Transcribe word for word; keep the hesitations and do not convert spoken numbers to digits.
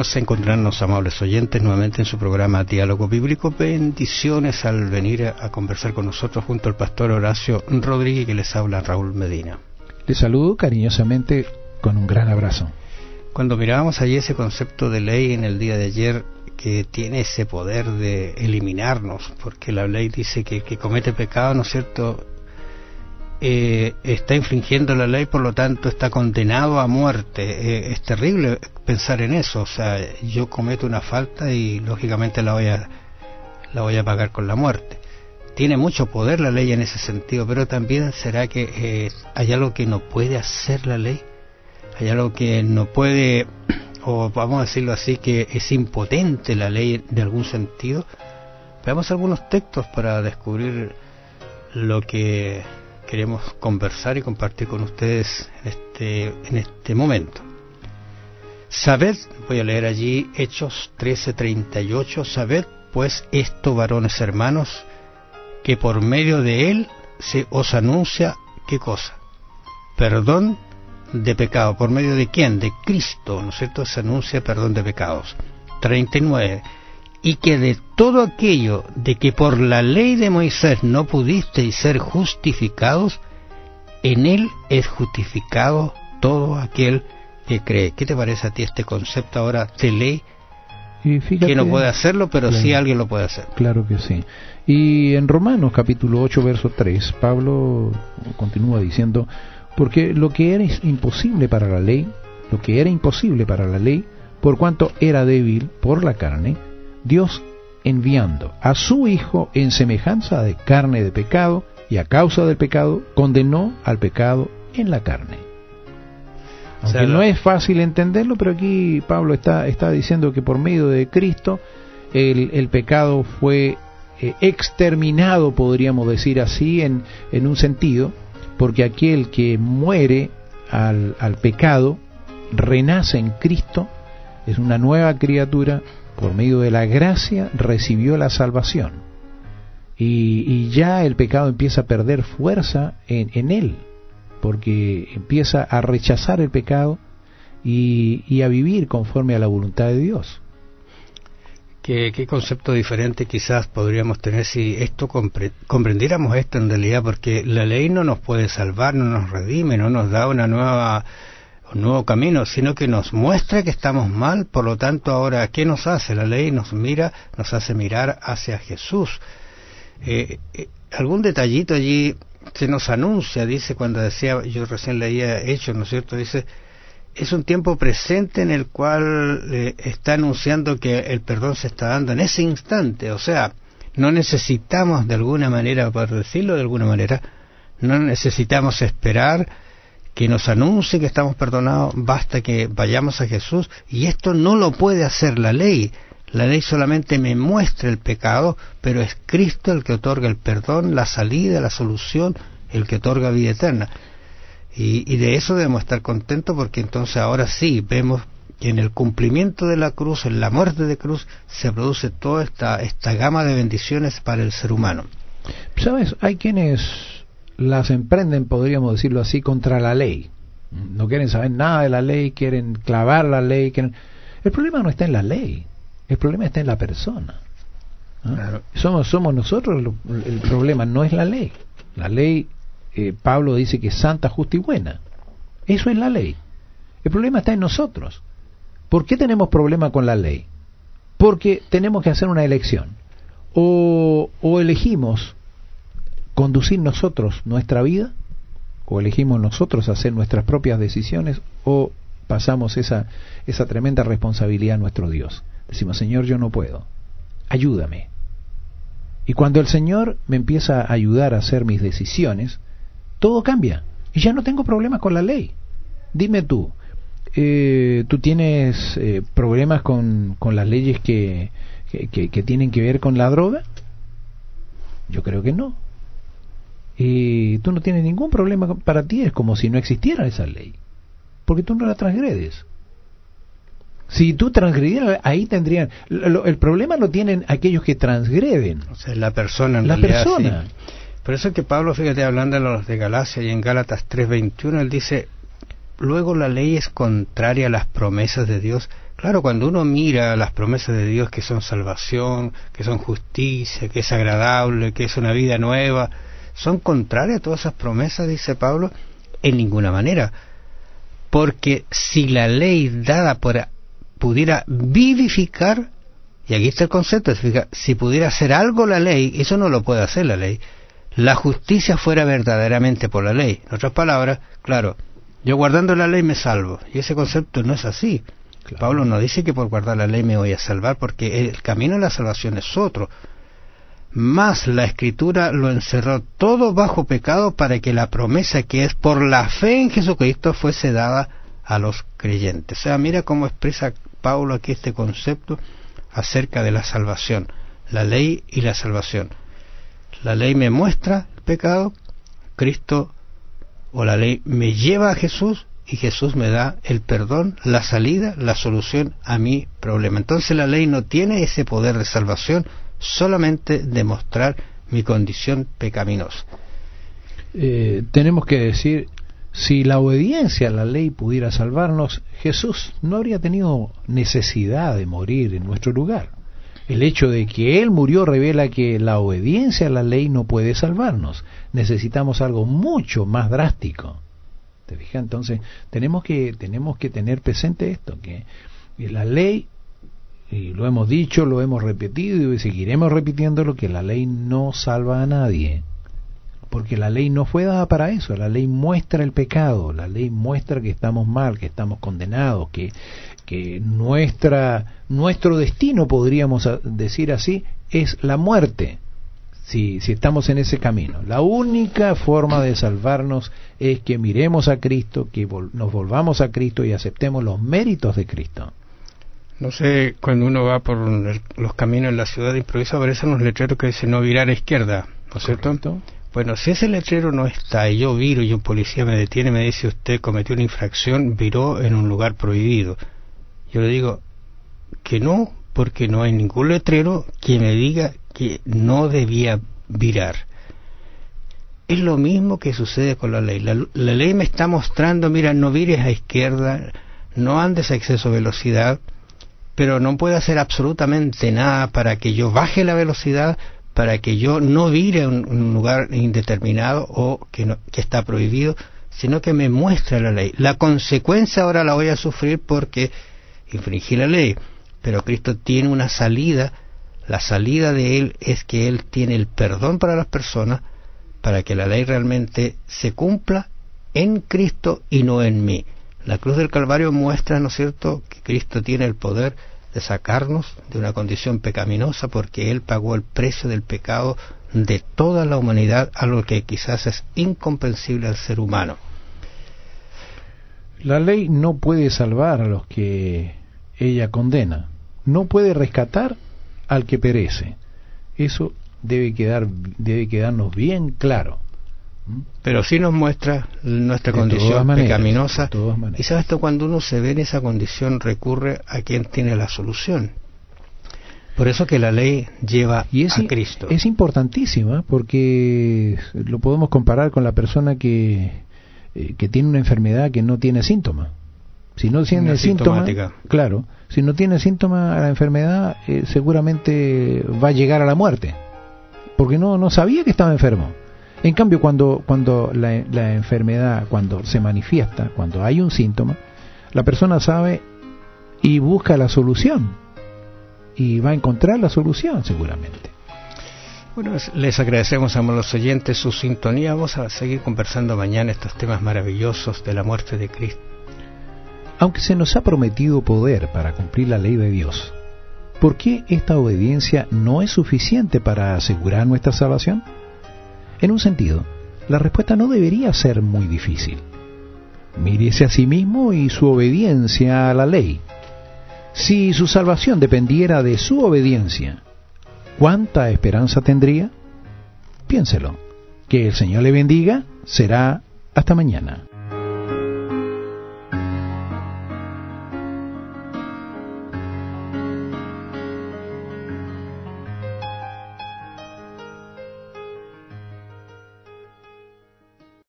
hermanos, encontrarnos, amables oyentes, nuevamente en su programa Diálogo Bíblico. Bendiciones al venir a, a conversar con nosotros junto al pastor Horacio Rodríguez, que les habla Raúl Medina. Les saludo cariñosamente con un gran abrazo. Cuando mirábamos allí ese concepto de ley en el día de ayer, que tiene ese poder de eliminarnos, porque la ley dice que el que comete pecado, ¿no es cierto?, Eh, está infringiendo la ley, por lo tanto está condenado a muerte. Eh, es terrible pensar en eso. O sea, yo cometo una falta y lógicamente la voy a la voy a pagar con la muerte. Tiene mucho poder la ley en ese sentido, pero también será que eh, hay algo que no puede hacer la ley, hay algo que no puede, o vamos a decirlo así, que es impotente la ley de algún sentido. Veamos algunos textos para descubrir lo que queremos conversar y compartir con ustedes en este, en este momento. Sabed, voy a leer allí Hechos trece treinta y ocho, sabed pues esto, varones hermanos, que por medio de él se os anuncia, ¿qué cosa? Perdón de pecado. ¿Por medio de quién? De Cristo, ¿no es cierto? Se anuncia perdón de pecados. treinta y nueve. Y que de todo aquello de que por la ley de Moisés no pudisteis ser justificados, en él es justificado todo aquel que cree. ¿Qué te parece a ti este concepto ahora de ley? Y fíjate, que no puede hacerlo, pero claro, sí alguien lo puede hacer. Claro que sí. Y en Romanos capítulo ocho, verso tres, Pablo continúa diciendo, porque lo que era imposible para la ley, lo que era imposible para la ley, por cuanto era débil por la carne, Dios, enviando a su Hijo en semejanza de carne de pecado, y a causa del pecado, condenó al pecado en la carne. Aunque o sea, no es fácil entenderlo, pero aquí Pablo está, está diciendo que por medio de Cristo el, el pecado fue eh, exterminado, podríamos decir así, en, en un sentido, porque aquel que muere al, al pecado, renace en Cristo, es una nueva criatura. Por medio de la gracia recibió la salvación y, y ya el pecado empieza a perder fuerza en, en él, porque empieza a rechazar el pecado y, y a vivir conforme a la voluntad de Dios. ¿Qué, qué concepto diferente quizás podríamos tener si esto compre, comprendiéramos esto en realidad? Porque la ley no nos puede salvar, no nos redime, no nos da una nueva un nuevo camino, sino que nos muestra que estamos mal. Por lo tanto, ahora, ¿qué nos hace? La ley nos mira, nos hace mirar hacia Jesús. Eh, eh, algún detallito allí se nos anuncia, dice, cuando decía, yo recién leía Hechos, ¿no es cierto? Dice, es un tiempo presente en el cual eh, está anunciando que el perdón se está dando en ese instante. O sea, no necesitamos de alguna manera, por decirlo de alguna manera, no necesitamos esperar que nos anuncie que estamos perdonados, basta que vayamos a Jesús, y esto no lo puede hacer la ley. La ley solamente me muestra el pecado, pero es Cristo el que otorga el perdón, la salida, la solución, el que otorga vida eterna. Y, y de eso debemos estar contentos, porque entonces ahora sí vemos que en el cumplimiento de la cruz, en la muerte de cruz, se produce toda esta, esta gama de bendiciones para el ser humano. ¿Sabes? Hay quienes las emprenden, podríamos decirlo así, contra la ley. No quieren saber nada de la ley, quieren clavar la ley. Quieren... El problema no está en la ley, el problema está en la persona. ¿Ah? Claro. Somos, somos nosotros el, el problema, no es la ley. La ley, eh, Pablo dice que es santa, justa y buena. Eso es la ley. El problema está en nosotros. ¿Por qué tenemos problema con la ley? Porque tenemos que hacer una elección. O, o elegimos conducir nosotros nuestra vida, o elegimos nosotros hacer nuestras propias decisiones, o pasamos esa, esa tremenda responsabilidad a nuestro Dios. Decimos, Señor, yo no puedo, ayúdame. Y cuando el Señor me empieza a ayudar a hacer mis decisiones, todo cambia, y ya no tengo problemas con la ley. Dime tú, eh, ¿tú tienes eh, problemas con, con las leyes que, que, que, que tienen que ver con la droga? Yo creo que no. Y tú no tienes ningún problema, para ti es como si no existiera esa ley, porque tú no la transgredes. Si tú transgredieras, ahí tendrían, lo, el problema lo tienen aquellos que transgreden. O sea, la persona en la realidad, persona. Sí. Por eso es que Pablo, fíjate, hablando de los de Galacia y en Gálatas tres veintiuno, él dice, luego la ley es contraria a las promesas de Dios. Claro, cuando uno mira las promesas de Dios, que son salvación, que son justicia, que es agradable, que es una vida nueva, son contrarias a todas esas promesas, dice Pablo, en ninguna manera. Porque si la ley dada por, pudiera vivificar, y aquí está el concepto, si pudiera hacer algo la ley, eso no lo puede hacer la ley. La justicia fuera verdaderamente por la ley. En otras palabras, claro, yo guardando la ley me salvo, y ese concepto no es así. Claro. Pablo no dice que por guardar la ley me voy a salvar, porque el camino a la salvación es otro. Mas la Escritura lo encerró todo bajo pecado para que la promesa que es por la fe en Jesucristo fuese dada a los creyentes. O sea, mira cómo expresa Pablo aquí este concepto acerca de la salvación, la ley y la salvación. La ley me muestra el pecado, Cristo o la ley me lleva a Jesús, y Jesús me da el perdón, la salida, la solución a mi problema. Entonces la ley no tiene ese poder de salvación, solamente demostrar mi condición pecaminosa. Eh, tenemos que decir, si la obediencia a la ley pudiera salvarnos, Jesús no habría tenido necesidad de morir en nuestro lugar. El hecho de que Él murió revela que la obediencia a la ley no puede salvarnos. Necesitamos algo mucho más drástico. ¿Te fijas? Entonces, tenemos que, tenemos que tener presente esto, que la ley, y lo hemos dicho, lo hemos repetido y seguiremos repitiéndolo, que la ley no salva a nadie. Porque la ley no fue dada para eso. La ley muestra el pecado, la ley muestra que estamos mal, que estamos condenados, que, que nuestra, nuestro destino, podríamos decir así, es la muerte, si, si estamos en ese camino. La única forma de salvarnos es que miremos a Cristo, que vol- nos volvamos a Cristo y aceptemos los méritos de Cristo. No sé, cuando uno va por el, los caminos en la ciudad de improviso, aparecen unos letreros que dicen no virar a izquierda, ¿no es cierto? Correcto. Bueno, si ese letrero no está y yo viro y un policía me detiene y me dice usted cometió una infracción, viró en un lugar prohibido, yo le digo que no, porque no hay ningún letrero que me diga que no debía virar. Es lo mismo que sucede con la ley. La, la ley me está mostrando, mira, no vires a izquierda, no andes a exceso de velocidad, pero no puede hacer absolutamente nada para que yo baje la velocidad, para que yo no vire a un, un lugar indeterminado o que, no, que está prohibido, sino que me muestra la ley. La consecuencia ahora la voy a sufrir porque infringí la ley, pero Cristo tiene una salida. La salida de Él es que Él tiene el perdón para las personas, para que la ley realmente se cumpla en Cristo y no en mí. La cruz del Calvario muestra, ¿no es cierto?, que Cristo tiene el poder de sacarnos de una condición pecaminosa, porque Él pagó el precio del pecado de toda la humanidad, algo que quizás es incomprensible al ser humano. La ley no puede salvar a los que ella condena, no puede rescatar al que perece. Eso debe quedar, debe quedarnos bien claro. Pero sí nos muestra nuestra de condición maneras, pecaminosa, y sabes esto, cuando uno se ve en esa condición recurre a quien tiene la solución. Por eso que la ley lleva y es, a Cristo. Es importantísima, porque lo podemos comparar con la persona que, eh, que tiene una enfermedad que no tiene síntoma. Si no tiene síntoma, claro, si no tiene síntoma a la enfermedad, eh, seguramente va a llegar a la muerte, porque no, no sabía que estaba enfermo. En cambio, cuando, cuando la, la enfermedad, cuando se manifiesta, cuando hay un síntoma, la persona sabe y busca la solución, y va a encontrar la solución seguramente. Bueno, les agradecemos a los oyentes su sintonía. Vamos a seguir conversando mañana estos temas maravillosos de la muerte de Cristo. Aunque se nos ha prometido poder para cumplir la ley de Dios, ¿por qué esta obediencia no es suficiente para asegurar nuestra salvación? En un sentido, la respuesta no debería ser muy difícil. Mírese a sí mismo y su obediencia a la ley. Si su salvación dependiera de su obediencia, ¿cuánta esperanza tendría? Piénselo. Que el Señor le bendiga. Será hasta mañana.